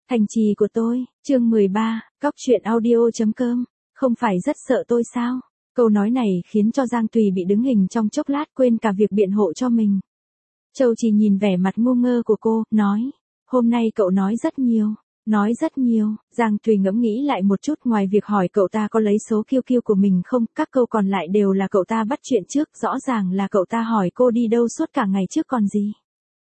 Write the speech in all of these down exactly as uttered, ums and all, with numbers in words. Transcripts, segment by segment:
Thành trì của tôi, chương mười ba, cóc truyện audio.com, không phải rất sợ tôi sao? Câu nói này khiến cho Giang Tùy bị đứng hình trong chốc lát quên cả việc biện hộ cho mình. Châu Trì nhìn vẻ mặt ngu ngơ của cô, nói, hôm nay cậu nói rất nhiều, nói rất nhiều. Giang Tùy ngẫm nghĩ lại một chút, ngoài việc hỏi cậu ta có lấy số kiu kiu của mình không, các câu còn lại đều là cậu ta bắt chuyện trước, rõ ràng là cậu ta hỏi cô đi đâu suốt cả ngày trước còn gì.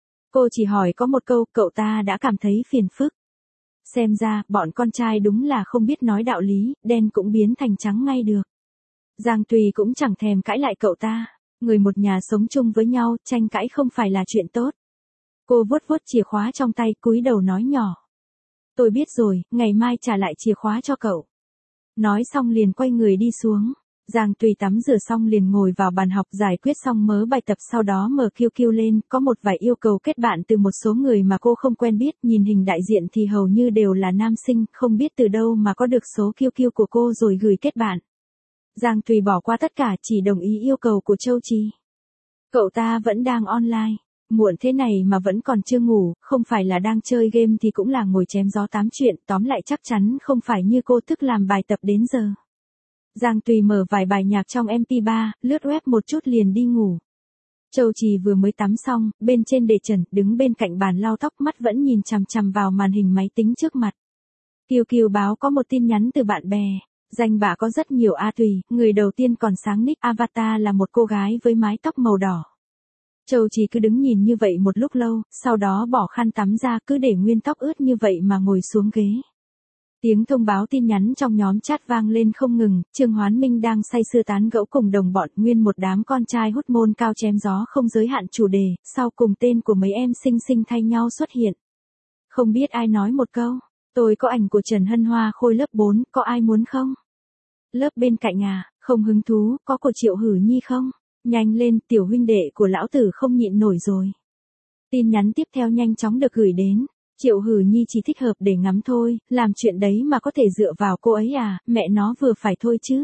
Cô chỉ hỏi có một câu, cậu ta đã cảm thấy phiền phức. Xem ra, bọn con trai đúng là không biết nói đạo lý, đen cũng biến thành trắng ngay được. Giang Tùy cũng chẳng thèm cãi lại cậu ta, người một nhà sống chung với nhau, tranh cãi không phải là chuyện tốt. Cô vuốt vuốt chìa khóa trong tay, cúi đầu nói nhỏ. Tôi biết rồi, ngày mai trả lại chìa khóa cho cậu. Nói xong liền quay người đi xuống. Giang Tùy tắm rửa xong liền ngồi vào bàn học giải quyết xong mớ bài tập, sau đó mở kiu kiu lên, có một vài yêu cầu kết bạn từ một số người mà cô không quen biết, nhìn hình đại diện thì hầu như đều là nam sinh, không biết từ đâu mà có được số kiu kiu của cô rồi gửi kết bạn. Giang Tùy bỏ qua tất cả, chỉ đồng ý yêu cầu của Châu Trì. Cậu ta vẫn đang online, muộn thế này mà vẫn còn chưa ngủ, không phải là đang chơi game thì cũng là ngồi chém gió tám chuyện, tóm lại chắc chắn không phải như cô thức làm bài tập đến giờ. Giang Tùy mở vài bài nhạc trong em pê ba, lướt web một chút liền đi ngủ. Châu Trì vừa mới tắm xong, bên trên đề trần, đứng bên cạnh bàn lau tóc, mắt vẫn nhìn chằm chằm vào màn hình máy tính trước mặt. Kiều Kiều báo có một tin nhắn từ bạn bè. Danh bạ có rất nhiều A Tùy, người đầu tiên còn sáng nick avatar là một cô gái với mái tóc màu đỏ. Châu Trì cứ đứng nhìn như vậy một lúc lâu, sau đó bỏ khăn tắm ra, cứ để nguyên tóc ướt như vậy mà ngồi xuống ghế. Tiếng thông báo tin nhắn trong nhóm chat vang lên không ngừng, Trương Hoán Minh đang say sưa tán gẫu cùng đồng bọn, nguyên một đám con trai hút môn cao chém gió không giới hạn chủ đề, sau cùng tên của mấy em xinh xinh thay nhau xuất hiện. Không biết ai nói một câu, tôi có ảnh của Trần Hân Hoa Khôi lớp bốn, có ai muốn không? Lớp bên cạnh à, không hứng thú, có của Triệu Hử Nhi không? Nhanh lên, tiểu huynh đệ của lão tử không nhịn nổi rồi. Tin nhắn tiếp theo nhanh chóng được gửi đến. Triệu Hử Nhi chỉ thích hợp để ngắm thôi, làm chuyện đấy mà có thể dựa vào cô ấy à, mẹ nó vừa phải thôi chứ.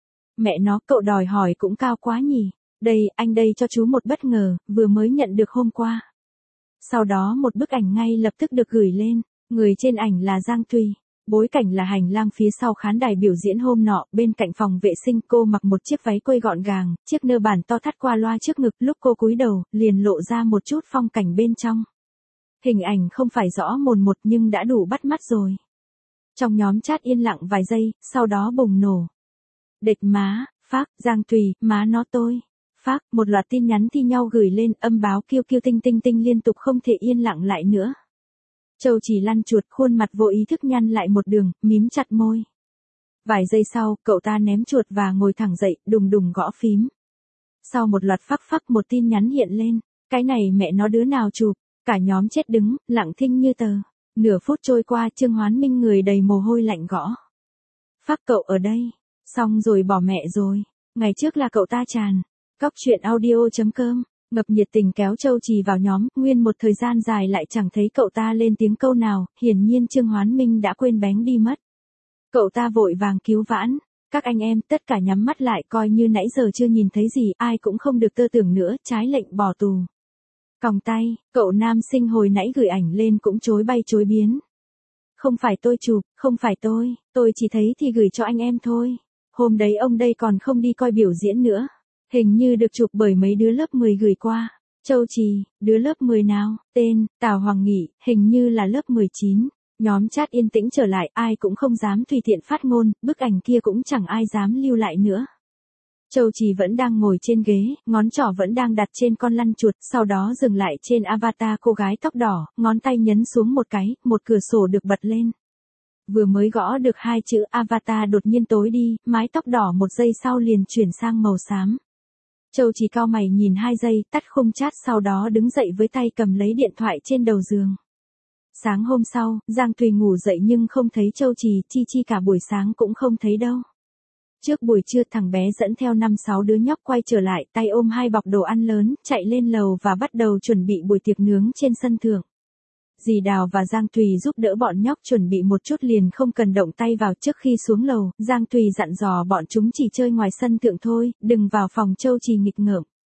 Mẹ nó, cậu đòi hỏi cũng cao quá nhỉ. Đây, anh đây cho chú một bất ngờ, vừa mới nhận được hôm qua. Sau đó một bức ảnh ngay lập tức được gửi lên, người trên ảnh là Giang Tùy. Bối cảnh là hành lang phía sau khán đài biểu diễn hôm nọ, bên cạnh phòng vệ sinh cô mặc một chiếc váy quây gọn gàng, chiếc nơ bản to thắt qua loa trước ngực, lúc cô cúi đầu, liền lộ ra một chút phong cảnh bên trong. Hình ảnh không phải rõ mồn một nhưng đã đủ bắt mắt rồi. Trong nhóm chat yên lặng vài giây, sau đó bùng nổ. Địch má, phác, Giang Tùy, má nó tôi. Phác, một loạt tin nhắn thi nhau gửi lên, âm báo kiu kiu tinh tinh tinh liên tục không thể yên lặng lại nữa. Châu Trì lăn chuột, khuôn mặt vô ý thức nhăn lại một đường, mím chặt môi. Vài giây sau, cậu ta ném chuột và ngồi thẳng dậy, đùng đùng gõ phím. Sau một loạt phắc phắc một tin nhắn hiện lên, cái này mẹ nó đứa nào chụp, cả nhóm chết đứng, lặng thinh như tờ. Nửa phút trôi qua, Trương Hoán Minh người đầy mồ hôi lạnh gõ. Phác cậu ở đây, xong rồi bỏ mẹ rồi, ngày trước là cậu ta tràn. Cóc truyện audio.com. Ngập nhiệt tình kéo Châu Trì vào nhóm, nguyên một thời gian dài lại chẳng thấy cậu ta lên tiếng câu nào, hiển nhiên Trương Hoán Minh đã quên bén đi mất. Cậu ta vội vàng cứu vãn, các anh em tất cả nhắm mắt lại coi như nãy giờ chưa nhìn thấy gì, ai cũng không được tơ tưởng nữa, trái lệnh bỏ tù. Còng tay, cậu nam sinh hồi nãy gửi ảnh lên cũng chối bay chối biến. Không phải tôi chụp, không phải tôi, tôi chỉ thấy thì gửi cho anh em thôi. Hôm đấy ông đây còn không đi coi biểu diễn nữa. Hình như được chụp bởi mấy đứa lớp mười gửi qua. Châu Trì, đứa lớp mười nào? Tên, Tào Hoàng Nghị, hình như là lớp mười chín. Nhóm chat yên tĩnh trở lại, ai cũng không dám tùy tiện phát ngôn, bức ảnh kia cũng chẳng ai dám lưu lại nữa. Châu Trì vẫn đang ngồi trên ghế, ngón trỏ vẫn đang đặt trên con lăn chuột, sau đó dừng lại trên avatar cô gái tóc đỏ, ngón tay nhấn xuống một cái, một cửa sổ được bật lên. Vừa mới gõ được hai chữ avatar đột nhiên tối đi, mái tóc đỏ một giây sau liền chuyển sang màu xám. Châu Trì cau mày nhìn hai giây, tắt khung chat, sau đó đứng dậy với tay cầm lấy điện thoại trên đầu giường. Sáng hôm sau, Giang Tùy ngủ dậy nhưng không thấy Châu Trì, chi chi cả buổi sáng cũng không thấy đâu. Trước buổi trưa thằng bé dẫn theo năm sáu đứa nhóc quay trở lại, tay ôm hai bọc đồ ăn lớn, chạy lên lầu và bắt đầu chuẩn bị buổi tiệc nướng trên sân thượng. Dì Đào và Giang Tùy giúp đỡ bọn nhóc chuẩn bị một chút liền không cần động tay vào. Trước khi xuống lầu, Giang Tùy dặn dò bọn chúng chỉ chơi ngoài sân thượng thôi, đừng vào phòng Châu Trì nghịch ngợm.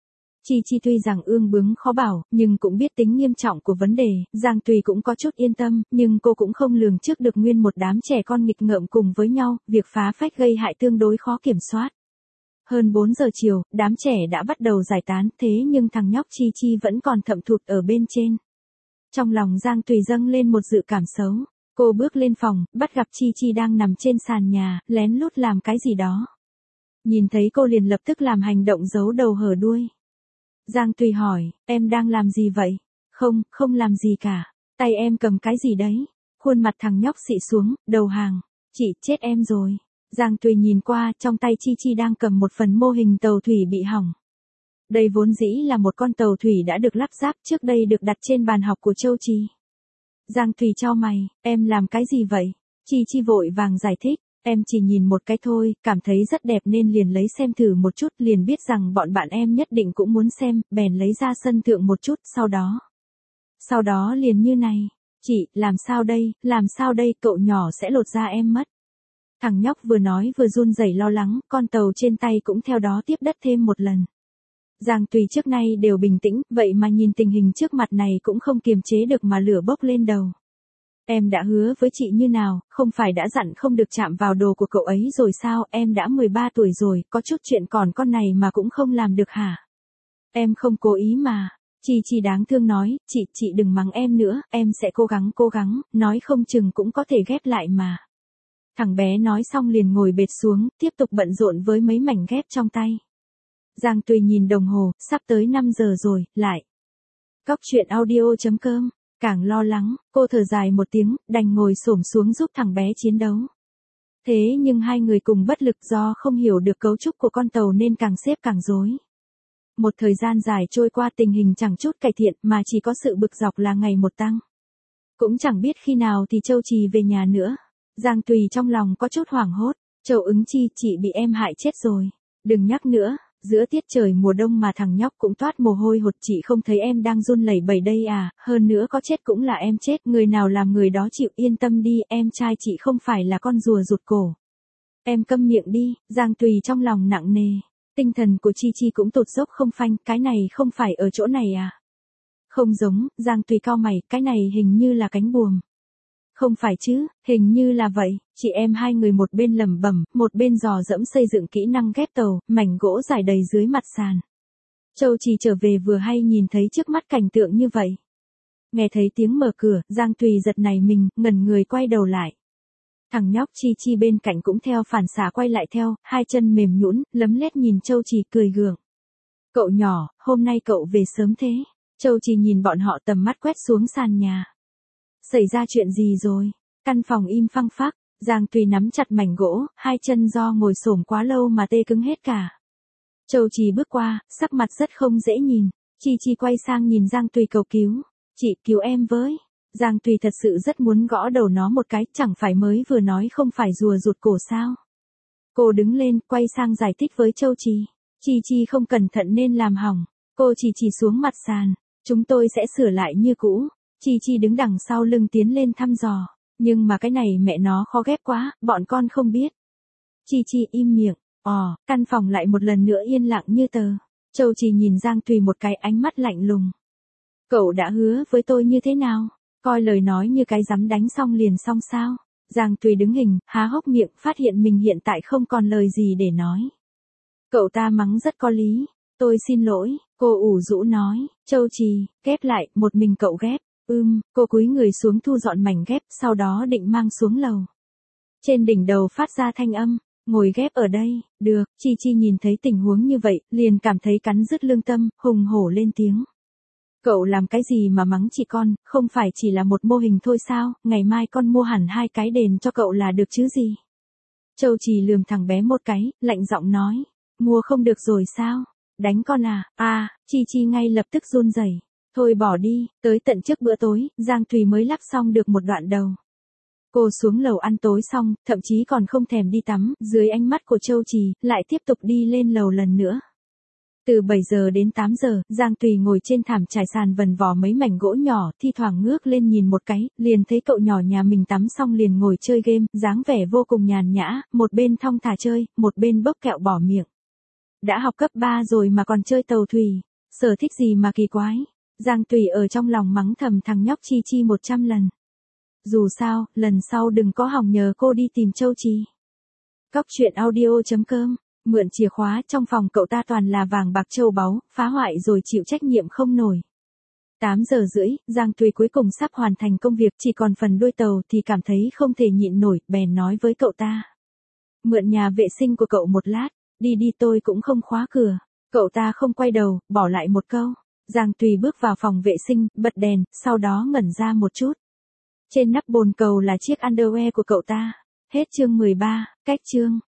Chi Chi tuy rằng ương bướng khó bảo, nhưng cũng biết tính nghiêm trọng của vấn đề, Giang Tùy cũng có chút yên tâm, nhưng cô cũng không lường trước được nguyên một đám trẻ con nghịch ngợm cùng với nhau, việc phá phách gây hại tương đối khó kiểm soát. Hơn bốn giờ chiều, đám trẻ đã bắt đầu giải tán, thế nhưng thằng nhóc Chi Chi vẫn còn thậm thụt ở bên trên. Trong lòng Giang Tùy dâng lên một dự cảm xấu. Cô bước lên phòng, bắt gặp Chi Chi đang nằm trên sàn nhà, lén lút làm cái gì đó. Nhìn thấy cô liền lập tức làm hành động giấu đầu hở đuôi. Giang Tùy hỏi, em đang làm gì vậy? Không, không làm gì cả. Tay em cầm cái gì đấy? Khuôn mặt thằng nhóc xị xuống, đầu hàng. Chị, chết em rồi. Giang Tùy nhìn qua, trong tay Chi Chi đang cầm một phần mô hình tàu thủy bị hỏng. Đây vốn dĩ là một con tàu thủy đã được lắp ráp trước đây được đặt trên bàn học của Châu Trì. Giang Tùy chau mày, em làm cái gì vậy? Chi Chi vội vàng giải thích, em chỉ nhìn một cái thôi, cảm thấy rất đẹp nên liền lấy xem thử một chút, liền biết rằng bọn bạn em nhất định cũng muốn xem, bèn lấy ra sân thượng một chút, sau đó. Sau đó liền như này, chị, làm sao đây, làm sao đây, cậu nhỏ sẽ lột da em mất. Thằng nhóc vừa nói vừa run rẩy lo lắng, con tàu trên tay cũng theo đó tiếp đất thêm một lần. Giang Tùy trước nay đều bình tĩnh, vậy mà nhìn tình hình trước mặt này cũng không kiềm chế được mà lửa bốc lên đầu. Em đã hứa với chị như nào, không phải đã dặn không được chạm vào đồ của cậu ấy rồi sao, em đã mười ba tuổi rồi, có chút chuyện còn con này mà cũng không làm được hả? Em không cố ý mà. Chi Chi đáng thương nói, chị, chị đừng mắng em nữa, em sẽ cố gắng cố gắng, nói không chừng cũng có thể ghép lại mà. Thằng bé nói xong liền ngồi bệt xuống, tiếp tục bận rộn với mấy mảnh ghép trong tay. Giang Tùy nhìn đồng hồ, sắp tới năm giờ rồi, lại. Cóc truyện audio chấm com, càng lo lắng, cô thở dài một tiếng, đành ngồi xổm xuống giúp thằng bé chiến đấu. Thế nhưng hai người cùng bất lực do không hiểu được cấu trúc của con tàu nên càng xếp càng rối. Một thời gian dài trôi qua tình hình chẳng chút cải thiện mà chỉ có sự bực dọc là ngày một tăng. Cũng chẳng biết khi nào thì Châu Trì về nhà nữa. Giang Tùy trong lòng có chút hoảng hốt, Châu Ứng Chi, chị bị em hại chết rồi. Đừng nhắc nữa. Giữa tiết trời mùa đông mà thằng nhóc cũng toát mồ hôi hột, chị không thấy em đang run lẩy bẩy đây à, hơn nữa có chết cũng là em chết, người nào làm người đó chịu, yên tâm đi, em trai chị không phải là con rùa rụt cổ. Em câm miệng đi, Giang Tùy trong lòng nặng nề, tinh thần của Chi Chi cũng tụt dốc không phanh, cái này không phải ở chỗ này à? Không giống, Giang Tùy cau mày, cái này hình như là cánh buồm. Không phải chứ, hình như là vậy, chị em hai người một bên lẩm bẩm, một bên dò dẫm xây dựng kỹ năng ghép tàu, mảnh gỗ rải đầy dưới mặt sàn. Châu Trì trở về vừa hay nhìn thấy trước mắt cảnh tượng như vậy. Nghe thấy tiếng mở cửa, Giang Tùy giật nảy mình, ngẩn người quay đầu lại. Thằng nhóc Chi Chi bên cạnh cũng theo phản xạ quay lại theo, hai chân mềm nhũn, lấm lét nhìn Châu Trì cười gượng. Cậu nhỏ, hôm nay cậu về sớm thế. Châu Trì nhìn bọn họ tầm mắt quét xuống sàn nhà. Xảy ra chuyện gì rồi? Căn phòng im phăng phắc, Giang Tùy nắm chặt mảnh gỗ, hai chân do ngồi xổm quá lâu mà tê cứng hết cả. Châu Trì bước qua, sắc mặt rất không dễ nhìn. Chi Chi quay sang nhìn Giang Tùy cầu cứu. Chị, cứu em với. Giang Tùy thật sự rất muốn gõ đầu nó một cái, chẳng phải mới vừa nói không phải rùa rụt cổ sao. Cô đứng lên, quay sang giải thích với Châu Trì. Chi Chi không cẩn thận nên làm hỏng. Cô chỉ chỉ xuống mặt sàn. Chúng tôi sẽ sửa lại như cũ. Chi Chi đứng đằng sau lưng tiến lên thăm dò. Nhưng mà cái này mẹ nó khó ghép quá, bọn con không biết. Chi Chi im miệng. Ồ, căn phòng lại một lần nữa yên lặng như tờ. Châu Trì nhìn Giang Tùy một cái ánh mắt lạnh lùng. Cậu đã hứa với tôi như thế nào? Coi lời nói như cái dám đánh xong liền xong sao? Giang Tùy đứng hình, há hốc miệng, phát hiện mình hiện tại không còn lời gì để nói. Cậu ta mắng rất có lý. Tôi xin lỗi, cô ủ rũ nói. Châu Trì, ghép lại, một mình cậu ghép. Ưm, cô cúi người xuống thu dọn mảnh ghép, sau đó định mang xuống lầu. Trên đỉnh đầu phát ra thanh âm, ngồi ghép ở đây, được. Chi Chi nhìn thấy tình huống như vậy, liền cảm thấy cắn rứt lương tâm, hùng hổ lên tiếng. Cậu làm cái gì mà mắng chị con, không phải chỉ là một mô hình thôi sao, ngày mai con mua hẳn hai cái đền cho cậu là được chứ gì. Châu Trì lườm thằng bé một cái, lạnh giọng nói, mua không được rồi sao, đánh con à, à, Chi Chi ngay lập tức run rẩy. Thôi bỏ đi, tới tận trước bữa tối, Giang Tùy mới lắp xong được một đoạn đầu. Cô xuống lầu ăn tối xong, thậm chí còn không thèm đi tắm, dưới ánh mắt của Châu Trì, lại tiếp tục đi lên lầu lần nữa. Từ bảy giờ đến tám giờ, Giang Tùy ngồi trên thảm trải sàn vần vò mấy mảnh gỗ nhỏ, thi thoảng ngước lên nhìn một cái, liền thấy cậu nhỏ nhà mình tắm xong liền ngồi chơi game, dáng vẻ vô cùng nhàn nhã, một bên thong thả chơi, một bên bốc kẹo bỏ miệng. Đã học cấp ba rồi mà còn chơi tàu thủy. Sở thích gì mà kỳ quái? Giang Tùy ở trong lòng mắng thầm thằng nhóc Chi Chi một trăm lần. Dù sao, lần sau đừng có hòng nhờ cô đi tìm Châu Trì. Cóc truyện audio chấm com, mượn chìa khóa trong phòng cậu ta toàn là vàng bạc châu báu, phá hoại rồi chịu trách nhiệm không nổi. tám giờ rưỡi, Giang Tùy cuối cùng sắp hoàn thành công việc, chỉ còn phần đuôi tàu thì cảm thấy không thể nhịn nổi, bèn nói với cậu ta. Mượn nhà vệ sinh của cậu một lát, đi đi tôi cũng không khóa cửa. Cậu ta không quay đầu, bỏ lại một câu. Giang Tùy bước vào phòng vệ sinh, bật đèn, sau đó ngẩn ra một chút. Trên nắp bồn cầu là chiếc underwear của cậu ta. Hết chương mười ba, cách chương.